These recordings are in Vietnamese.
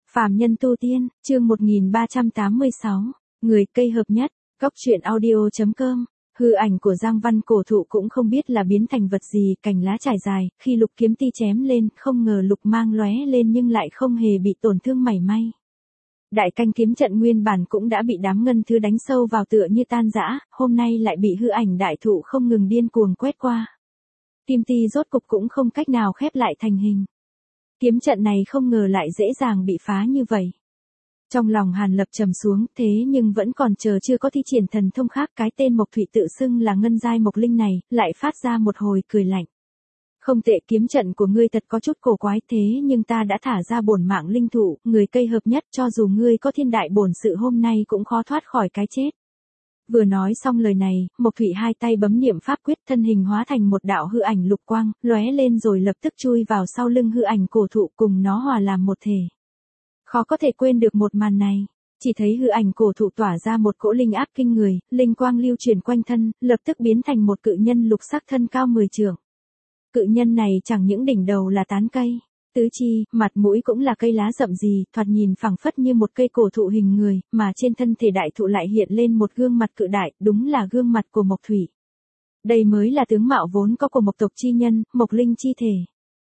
Phàm nhân tu tiên, chương 1386, người cây hợp nhất, góc truyện audio.com. Hư ảnh của Giang Văn cổ thụ cũng không biết là biến thành vật gì, cành lá trải dài, khi Lục kiếm ti chém lên, không ngờ Lục mang lóe lên nhưng lại không hề bị tổn thương mảy may. Đại canh kiếm trận nguyên bản cũng đã bị đám ngân thứ đánh sâu vào tựa như tan rã, hôm nay lại bị hư ảnh đại thụ không ngừng điên cuồng quét qua. Kim ti rốt cục cũng không cách nào khép lại thành hình. Kiếm trận này không ngờ lại dễ dàng bị phá như vậy. Trong lòng Hàn Lập trầm xuống, thế nhưng vẫn còn chờ chưa có thi triển thần thông khác, cái tên Mộc Thủy tự xưng là ngân giai mộc linh này, lại phát ra một hồi cười lạnh. Không tệ, kiếm trận của ngươi thật có chút cổ quái, thế nhưng ta đã thả ra bổn mạng linh thụ, người cây hợp nhất, cho dù ngươi có thiên đại bổn sự hôm nay cũng khó thoát khỏi cái chết. Vừa nói xong lời này, Mộc Thủy hai tay bấm niệm pháp quyết, thân hình hóa thành một đạo hư ảnh lục quang, lóe lên rồi lập tức chui vào sau lưng hư ảnh cổ thụ, cùng nó hòa làm một thể. Khó có thể quên được một màn này, chỉ thấy hư ảnh cổ thụ tỏa ra một cỗ linh áp kinh người, linh quang lưu truyền quanh thân, lập tức biến thành một cự nhân lục sắc thân cao 10 trượng. Cự nhân này chẳng những đỉnh đầu là tán cây, tứ chi, mặt mũi cũng là cây lá rậm rì, thoạt nhìn phẳng phất như một cây cổ thụ hình người, mà trên thân thể đại thụ lại hiện lên một gương mặt cự đại, đúng là gương mặt của Mộc Thủy. Đây mới là tướng mạo vốn có của Mộc tộc chi nhân, Mộc linh chi thể.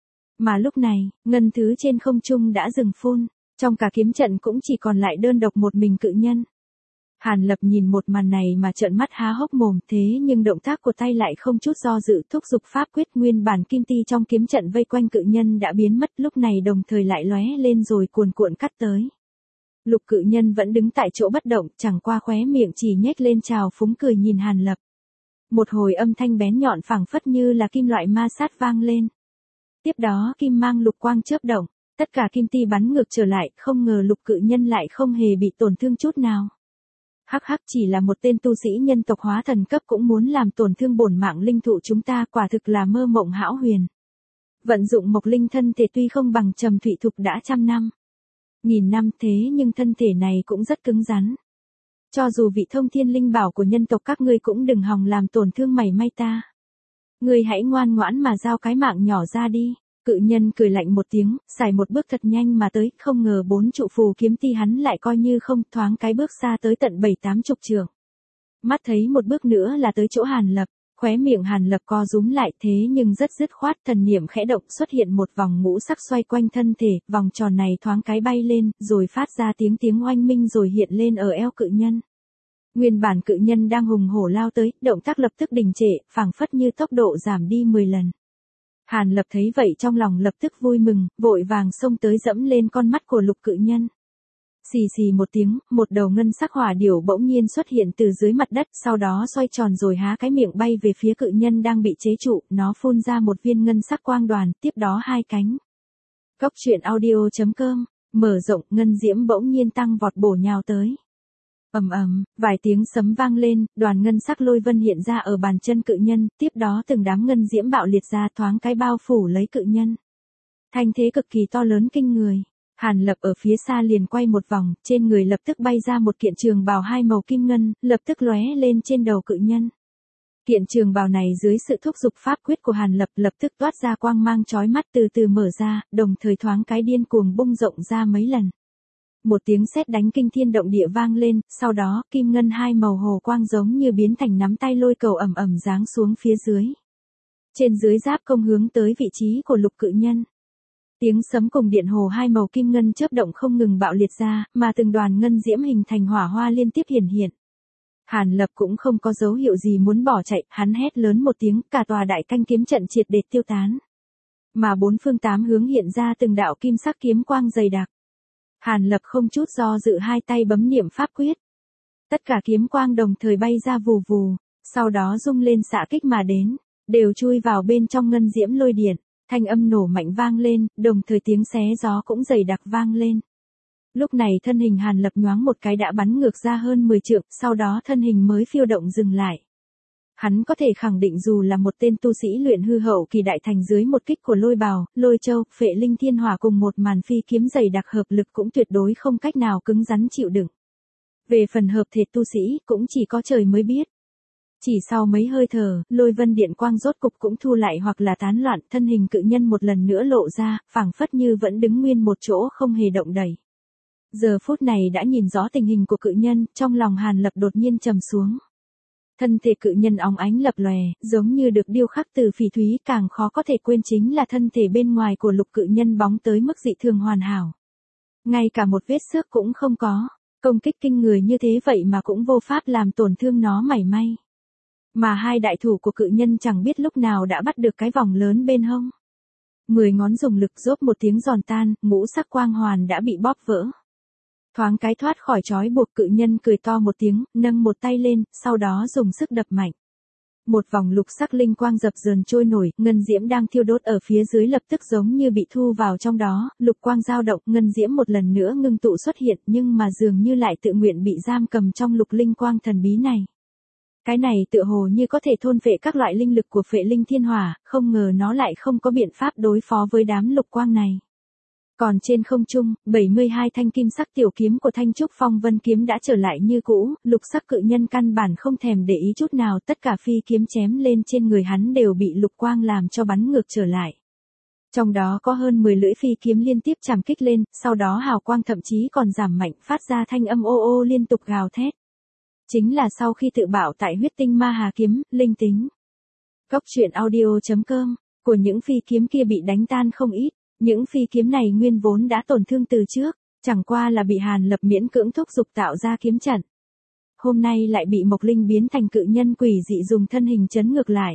Mà lúc này, ngân thứ trên không trung đã dừng phun, trong cả kiếm trận cũng chỉ còn lại đơn độc một mình cự nhân. Hàn Lập nhìn một màn này mà trợn mắt há hốc mồm, thế nhưng động tác của tay lại không chút do dự, thúc giục pháp quyết, nguyên bản kim ti trong kiếm trận vây quanh cự nhân đã biến mất, lúc này đồng thời lại lóe lên rồi cuồn cuộn cắt tới. Lục cự nhân vẫn đứng tại chỗ bất động, chẳng qua khóe miệng chỉ nhếch lên trào phúng cười nhìn Hàn Lập. Một hồi âm thanh bén nhọn phảng phất như là kim loại ma sát vang lên. Tiếp đó kim mang lục quang chớp động, tất cả kim ti bắn ngược trở lại, không ngờ lục cự nhân lại không hề bị tổn thương chút nào. Hắc hắc, chỉ là một tên tu sĩ nhân tộc hóa thần cấp cũng muốn làm tổn thương bổn mạng linh thụ chúng ta, quả thực là mơ mộng hão huyền. Vận dụng mộc linh thân thể tuy không bằng Trầm Thụy Thục đã trăm năm, nghìn năm, thế nhưng thân thể này cũng rất cứng rắn. Cho dù vị thông thiên linh bảo của nhân tộc các ngươi cũng đừng hòng làm tổn thương mảy may ta. Ngươi hãy ngoan ngoãn mà giao cái mạng nhỏ ra đi. Cự nhân cười lạnh một tiếng, xài một bước thật nhanh mà tới, không ngờ 4 trụ phù kiếm ti hắn lại coi như không, thoáng cái bước xa tới tận 7-8 chục trượng. Mắt thấy một bước nữa là tới chỗ Hàn Lập, khóe miệng Hàn Lập co rúm lại, thế nhưng rất dứt khoát, thần niệm khẽ động, xuất hiện một vòng ngũ sắc xoay quanh thân thể, vòng tròn này thoáng cái bay lên, rồi phát ra tiếng oanh minh rồi hiện lên ở eo cự nhân. Nguyên bản cự nhân đang hùng hổ lao tới, động tác lập tức đình trệ, phảng phất như tốc độ giảm đi 10 lần. Hàn Lập thấy vậy trong lòng lập tức vui mừng, vội vàng xông tới dẫm lên con mắt của lục cự nhân. Xì xì một tiếng, một đầu ngân sắc hỏa điểu bỗng nhiên xuất hiện từ dưới mặt đất, sau đó xoay tròn rồi há cái miệng bay về phía cự nhân đang bị chế trụ, nó phun ra một viên ngân sắc quang đoàn, tiếp đó hai cánh. Góc truyện audio.com, mở rộng, ngân diễm bỗng nhiên tăng vọt bổ nhào tới. Ầm ầm, vài tiếng sấm vang lên, đoàn ngân sắc lôi vân hiện ra ở bàn chân cự nhân, tiếp đó từng đám ngân diễm bạo liệt ra, thoáng cái bao phủ lấy cự nhân. Thanh thế cực kỳ to lớn kinh người. Hàn Lập ở phía xa liền quay một vòng, trên người lập tức bay ra một kiện trường bào hai màu kim ngân, lập tức lóe lên trên đầu cự nhân. Kiện trường bào này dưới sự thúc giục pháp quyết của Hàn Lập lập tức toát ra quang mang chói mắt, từ từ mở ra, đồng thời thoáng cái điên cuồng bung rộng ra mấy lần. Một tiếng sét đánh kinh thiên động địa vang lên, sau đó, kim ngân hai màu hồ quang giống như biến thành nắm tay lôi cầu ầm ầm giáng xuống phía dưới. Trên dưới giáp công hướng tới vị trí của lục cự nhân. Tiếng sấm cùng điện hồ hai màu kim ngân chớp động không ngừng bạo liệt ra, mà từng đoàn ngân diễm hình thành hỏa hoa liên tiếp hiện. Hàn Lập cũng không có dấu hiệu gì muốn bỏ chạy, hắn hét lớn một tiếng, cả tòa đại canh kiếm trận triệt để tiêu tán. Mà bốn phương tám hướng hiện ra từng đạo kim sắc kiếm quang dày đặc. Hàn Lập không chút do dự hai tay bấm niệm pháp quyết. Tất cả kiếm quang đồng thời bay ra vù vù, sau đó rung lên xạ kích mà đến, đều chui vào bên trong ngân diễm lôi điện, thanh âm nổ mạnh vang lên, đồng thời tiếng xé gió cũng dày đặc vang lên. Lúc này thân hình Hàn Lập nhoáng một cái đã bắn ngược ra hơn 10 trượng, sau đó thân hình mới phiêu động dừng lại. Hắn có thể khẳng định dù là một tên tu sĩ luyện hư hậu kỳ đại thành dưới một kích của lôi bào, lôi châu, phệ linh thiên hỏa cùng một màn phi kiếm dày đặc hợp lực cũng tuyệt đối không cách nào cứng rắn chịu đựng. Về phần hợp thể tu sĩ, cũng chỉ có trời mới biết. Chỉ sau mấy hơi thở, lôi vân điện quang rốt cục cũng thu lại hoặc là tán loạn, thân hình cự nhân một lần nữa lộ ra, phảng phất như vẫn đứng nguyên một chỗ không hề động đẩy. Giờ phút này đã nhìn rõ tình hình của cự nhân, trong lòng Hàn Lập đột nhiên trầm xuống. Thân thể cự nhân óng ánh lập lòe, giống như được điêu khắc từ phỉ thúy, càng khó có thể quên chính là thân thể bên ngoài của lục cự nhân bóng tới mức dị thường hoàn hảo. Ngay cả một vết xước cũng không có, công kích kinh người như thế vậy mà cũng vô pháp làm tổn thương nó mảy may. Mà hai đại thủ của cự nhân chẳng biết lúc nào đã bắt được cái vòng lớn bên hông. 10 ngón dùng lực rốp một tiếng giòn tan, ngũ sắc quang hoàn đã bị bóp vỡ. Thoáng cái thoát khỏi trói buộc, cự nhân cười to một tiếng, nâng một tay lên, sau đó dùng sức đập mạnh. Một vòng lục sắc linh quang dập dờn trôi nổi, ngân diễm đang thiêu đốt ở phía dưới lập tức giống như bị thu vào trong đó, lục quang dao động, ngân diễm một lần nữa ngưng tụ xuất hiện, nhưng mà dường như lại tự nguyện bị giam cầm trong lục linh quang thần bí này. Cái này tựa hồ như có thể thôn phệ các loại linh lực của phệ linh thiên hỏa, không ngờ nó lại không có biện pháp đối phó với đám lục quang này. Còn trên không trung, 72 thanh kim sắc tiểu kiếm của Thanh Trúc Phong Vân kiếm đã trở lại như cũ, lục sắc cự nhân căn bản không thèm để ý chút nào, tất cả phi kiếm chém lên trên người hắn đều bị lục quang làm cho bắn ngược trở lại. Trong đó có hơn 10 lưỡi phi kiếm liên tiếp chạm kích lên, sau đó hào quang thậm chí còn giảm mạnh, phát ra thanh âm ô ô liên tục gào thét. Chính là sau khi tự bạo tại huyết tinh ma hà kiếm, linh tính. Góc truyện audio.com, của những phi kiếm kia bị đánh tan không ít. Những phi kiếm này nguyên vốn đã tổn thương từ trước, chẳng qua là bị Hàn Lập miễn cưỡng thúc giục tạo ra kiếm trận. Hôm nay lại bị Mộc Linh biến thành cự nhân quỷ dị dùng thân hình chấn ngược lại.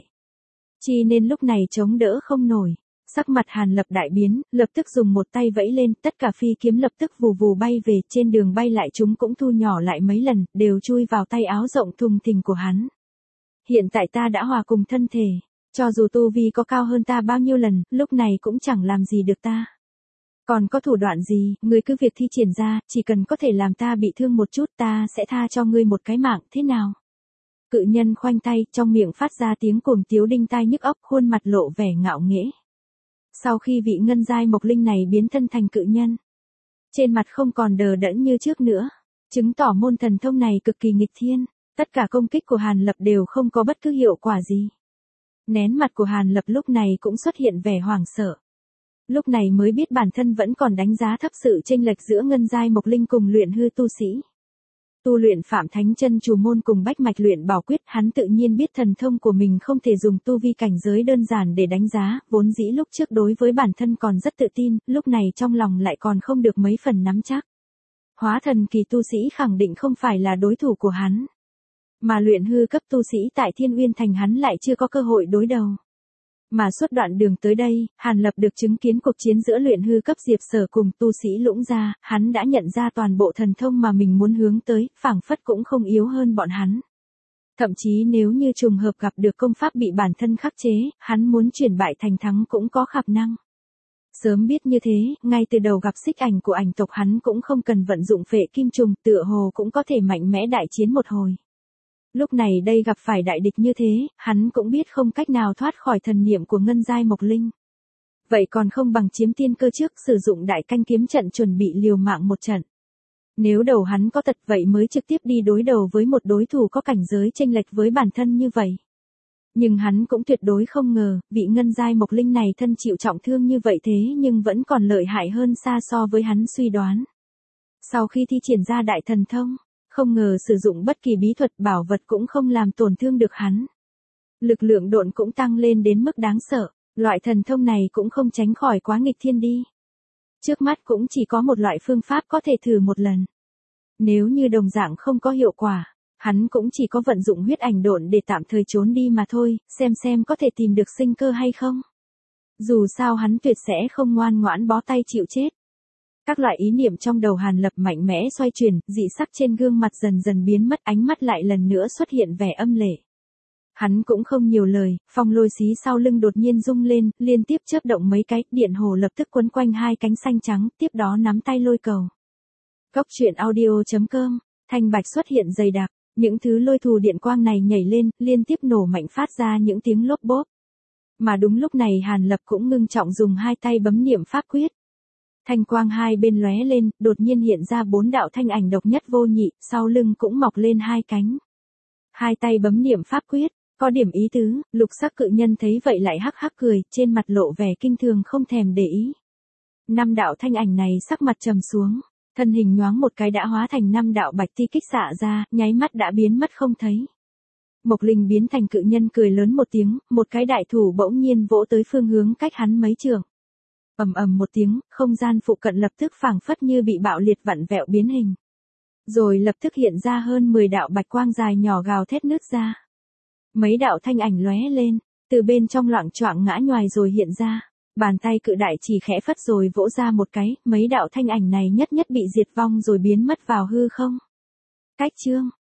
Chi nên lúc này chống đỡ không nổi. Sắc mặt Hàn Lập đại biến, lập tức dùng một tay vẫy lên, tất cả phi kiếm lập tức vù vù bay về, trên đường bay lại chúng cũng thu nhỏ lại mấy lần, đều chui vào tay áo rộng thùng thình của hắn. Hiện tại ta đã hòa cùng thân thể. Cho dù tu vi có cao hơn ta bao nhiêu lần, lúc này cũng chẳng làm gì được ta. Còn có thủ đoạn gì, ngươi cứ việc thi triển ra, chỉ cần có thể làm ta bị thương một chút ta sẽ tha cho ngươi một cái mạng, thế nào? Cự nhân khoanh tay, trong miệng phát ra tiếng cuồng tiếu đinh tai nhức óc, khuôn mặt lộ vẻ ngạo nghễ. Sau khi vị ngân giai Mộc Linh này biến thân thành cự nhân, trên mặt không còn đờ đẫn như trước nữa, chứng tỏ môn thần thông này cực kỳ nghịch thiên, tất cả công kích của Hàn Lập đều không có bất cứ hiệu quả gì. Nén mặt của Hàn Lập lúc này cũng xuất hiện vẻ hoảng sợ. Lúc này mới biết bản thân vẫn còn đánh giá thấp sự chênh lệch giữa ngân giai Mộc Linh cùng luyện hư tu sĩ. Tu luyện Phạm Thánh Chân Chủ môn cùng bách mạch luyện bảo quyết, hắn tự nhiên biết thần thông của mình không thể dùng tu vi cảnh giới đơn giản để đánh giá, vốn dĩ lúc trước đối với bản thân còn rất tự tin, lúc này trong lòng lại còn không được mấy phần nắm chắc. Hóa thần kỳ tu sĩ khẳng định không phải là đối thủ của hắn. Mà luyện hư cấp tu sĩ tại Thiên Uyên Thành hắn lại chưa có cơ hội đối đầu. Mà suốt đoạn đường tới đây, Hàn Lập được chứng kiến cuộc chiến giữa luyện hư cấp Diệp Sở cùng tu sĩ Lũng Gia, hắn đã nhận ra toàn bộ thần thông mà mình muốn hướng tới, phảng phất cũng không yếu hơn bọn hắn. Thậm chí nếu như trùng hợp gặp được công pháp bị bản thân khắc chế, hắn muốn chuyển bại thành thắng cũng có khả năng. Sớm biết như thế, ngay từ đầu gặp xích ảnh của ảnh tộc hắn cũng không cần vận dụng phệ kim trùng, tựa hồ cũng có thể mạnh mẽ đại chiến một hồi. Lúc này đây gặp phải đại địch như thế, hắn cũng biết không cách nào thoát khỏi thần niệm của ngân giai Mộc Linh. Vậy còn không bằng chiếm tiên cơ trước, sử dụng đại canh kiếm trận chuẩn bị liều mạng một trận. Nếu đầu hắn có tật vậy mới trực tiếp đi đối đầu với một đối thủ có cảnh giới chênh lệch với bản thân như vậy. Nhưng hắn cũng tuyệt đối không ngờ, vị ngân giai Mộc Linh này thân chịu trọng thương như vậy thế nhưng vẫn còn lợi hại hơn xa so với hắn suy đoán. Sau khi thi triển ra đại thần thông, không ngờ sử dụng bất kỳ bí thuật bảo vật cũng không làm tổn thương được hắn. Lực lượng độn cũng tăng lên đến mức đáng sợ, loại thần thông này cũng không tránh khỏi quá nghịch thiên đi. Trước mắt cũng chỉ có một loại phương pháp có thể thử một lần. Nếu như đồng dạng không có hiệu quả, hắn cũng chỉ có vận dụng huyết ảnh độn để tạm thời trốn đi mà thôi, xem có thể tìm được sinh cơ hay không. Dù sao hắn tuyệt sẽ không ngoan ngoãn bó tay chịu chết. Các loại ý niệm trong đầu Hàn Lập mạnh mẽ xoay chuyển, dị sắc trên gương mặt dần dần biến mất, ánh mắt lại lần nữa xuất hiện vẻ âm lệ. Hắn cũng không nhiều lời, phong lôi xí sau lưng đột nhiên rung lên, liên tiếp chớp động mấy cái, điện hồ lập tức quấn quanh hai cánh xanh trắng, tiếp đó nắm tay lôi cầu. Góc truyện audio.com, thanh bạch xuất hiện dày đặc, những thứ lôi thù điện quang này nhảy lên, liên tiếp nổ mạnh phát ra những tiếng lốp bốp. Mà đúng lúc này Hàn Lập cũng ngưng trọng dùng hai tay bấm niệm pháp quyết. Thanh quang hai bên lóe lên, đột nhiên hiện ra 4 đạo thanh ảnh độc nhất vô nhị, sau lưng cũng mọc lên hai cánh. Hai tay bấm niệm pháp quyết, có điểm ý tứ, lục sắc cự nhân thấy vậy lại hắc hắc cười, trên mặt lộ vẻ kinh thường không thèm để ý. 5 đạo thanh ảnh này sắc mặt trầm xuống, Thân hình nhoáng một cái đã hóa thành 5 đạo bạch ti kích xạ ra, nháy mắt đã biến mất không thấy. Mộc Linh biến thành cự nhân cười lớn một tiếng, một cái đại thủ bỗng nhiên vỗ tới phương hướng cách hắn mấy trượng. Ầm ầm một tiếng, không gian phụ cận lập tức phảng phất như bị bạo liệt vặn vẹo biến hình. Rồi lập tức hiện ra hơn 10 đạo bạch quang dài nhỏ gào thét nứt ra. Mấy đạo thanh ảnh lóe lên, từ bên trong loạng choạng ngã nhoài rồi hiện ra. Bàn tay cự đại chỉ khẽ phất rồi vỗ ra một cái, mấy đạo thanh ảnh này nhất nhất bị diệt vong rồi biến mất vào hư không. Cách chương